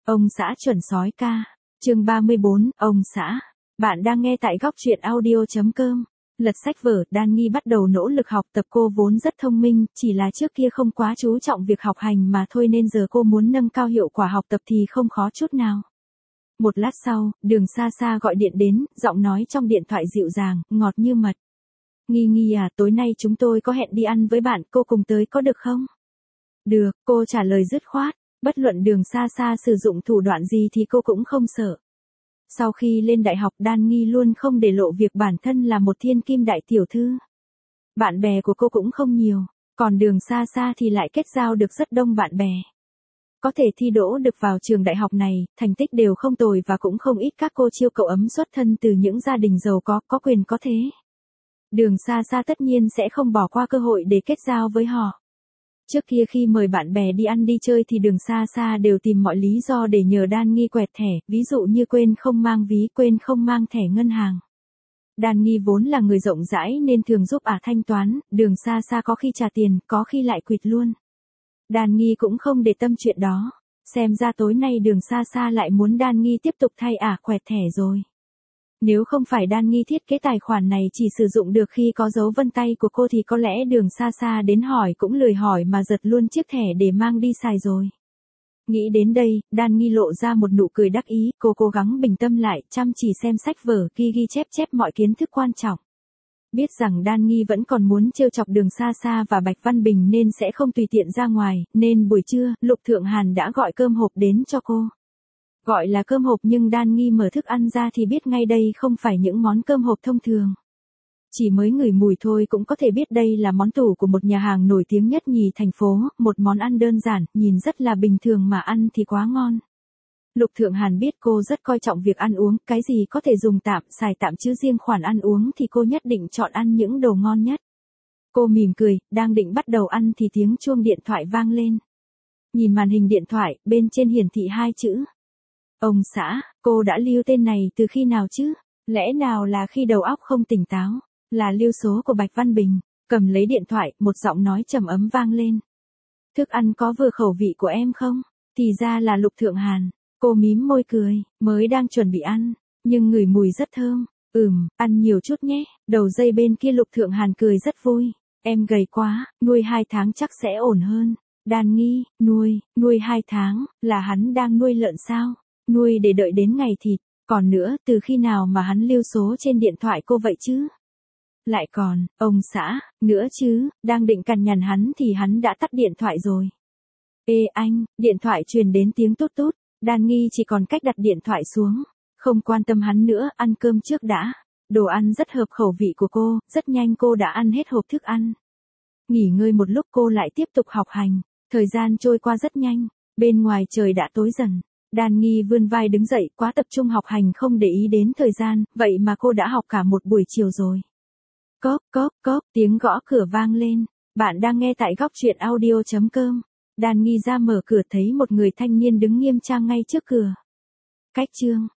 Ông xã chuẩn sói ca. Chương 34, ông xã. Bạn đang nghe tại góc truyện audio.com. Lật sách vở, Đan Nghi bắt đầu nỗ lực học tập. Cô vốn rất thông minh, chỉ là trước kia không quá chú trọng việc học hành mà thôi, nên giờ cô muốn nâng cao hiệu quả học tập thì không khó chút nào. Một lát sau, Đường Sa Sa gọi điện đến, giọng nói trong điện thoại dịu dàng, ngọt như mật. Nghi Nghi à, tối nay chúng tôi có hẹn đi ăn với bạn, cô cùng tới có được không? Được, cô trả lời dứt khoát. Bất luận Đường Sa Sa sử dụng thủ đoạn gì thì cô cũng không sợ. Sau khi lên đại học, Đan Nghi luôn không để lộ việc bản thân là một thiên kim đại tiểu thư. Bạn bè của cô cũng không nhiều, còn Đường Sa Sa thì lại kết giao được rất đông bạn bè. Có thể thi đỗ được vào trường đại học này, thành tích đều không tồi và cũng không ít các cô chiêu cậu ấm xuất thân từ những gia đình giàu có quyền có thế. Đường Sa Sa tất nhiên sẽ không bỏ qua cơ hội để kết giao với họ. Trước kia khi mời bạn bè đi ăn đi chơi thì Đường Sa Sa đều tìm mọi lý do để nhờ Đan Nghi quẹt thẻ, ví dụ như quên không mang ví, quên không mang thẻ ngân hàng. Đan Nghi vốn là người rộng rãi nên thường giúp thanh toán, Đường Sa Sa có khi trả tiền, có khi lại quỵt luôn. Đan Nghi cũng không để tâm chuyện đó. Xem ra tối nay Đường Sa Sa lại muốn Đan Nghi tiếp tục thay quẹt thẻ rồi. Nếu không phải Đan Nghi thiết kế tài khoản này chỉ sử dụng được khi có dấu vân tay của cô thì có lẽ Đường Sa Sa đến hỏi cũng lười hỏi mà giật luôn chiếc thẻ để mang đi xài rồi. Nghĩ đến đây, Đan Nghi lộ ra một nụ cười đắc ý, cô cố gắng bình tâm lại, chăm chỉ xem sách vở, ghi chép mọi kiến thức quan trọng. Biết rằng Đan Nghi vẫn còn muốn trêu chọc Đường Sa Sa và Bạch Văn Bình nên sẽ không tùy tiện ra ngoài, nên buổi trưa, Lục Thượng Hàn đã gọi cơm hộp đến cho cô. Gọi là cơm hộp nhưng Đan Nghi mở thức ăn ra thì biết ngay đây không phải những món cơm hộp thông thường. Chỉ mới ngửi mùi thôi cũng có thể biết đây là món tủ của một nhà hàng nổi tiếng nhất nhì thành phố, một món ăn đơn giản, nhìn rất là bình thường mà ăn thì quá ngon. Lục Thượng Hàn biết cô rất coi trọng việc ăn uống, cái gì có thể dùng tạm, xài tạm chứ riêng khoản ăn uống thì cô nhất định chọn ăn những đồ ngon nhất. Cô mỉm cười, đang định bắt đầu ăn thì tiếng chuông điện thoại vang lên. Nhìn màn hình điện thoại, bên trên hiển thị 2 chữ. Ông xã, cô đã lưu tên này từ khi nào chứ? Lẽ nào là khi đầu óc không tỉnh táo? Là lưu số của Bạch Văn Bình. Cầm lấy điện thoại, một giọng nói trầm ấm vang lên. Thức ăn có vừa khẩu vị của em không? Thì ra là Lục Thượng Hàn. Cô mím môi cười, mới đang chuẩn bị ăn, nhưng ngửi mùi rất thơm. Ăn nhiều chút nhé. Đầu dây bên kia Lục Thượng Hàn cười rất vui. Em gầy quá, nuôi 2 tháng chắc sẽ ổn hơn. Đan Nghi, nuôi 2 tháng, là hắn đang nuôi lợn sao? Nuôi để đợi đến ngày thịt. Còn nữa, từ khi nào mà hắn lưu số trên điện thoại cô vậy chứ? Lại còn, ông xã, nữa chứ, đang định cằn nhằn hắn thì hắn đã tắt điện thoại rồi. Ê anh, điện thoại truyền đến tiếng tút tút. Đan Nghi chỉ còn cách đặt điện thoại xuống. Không quan tâm hắn nữa, ăn cơm trước đã. Đồ ăn rất hợp khẩu vị của cô, rất nhanh cô đã ăn hết hộp thức ăn. Nghỉ ngơi một lúc cô lại tiếp tục học hành. Thời gian trôi qua rất nhanh, bên ngoài trời đã tối dần. Đan Nghi vươn vai đứng dậy, quá tập trung học hành không để ý đến thời gian, vậy mà cô đã học cả một buổi chiều rồi. Cóp, tiếng gõ cửa vang lên. Bạn đang nghe tại góc truyện audio.com. Đan Nghi ra mở cửa thấy một người thanh niên đứng nghiêm trang ngay trước cửa. Cách chương.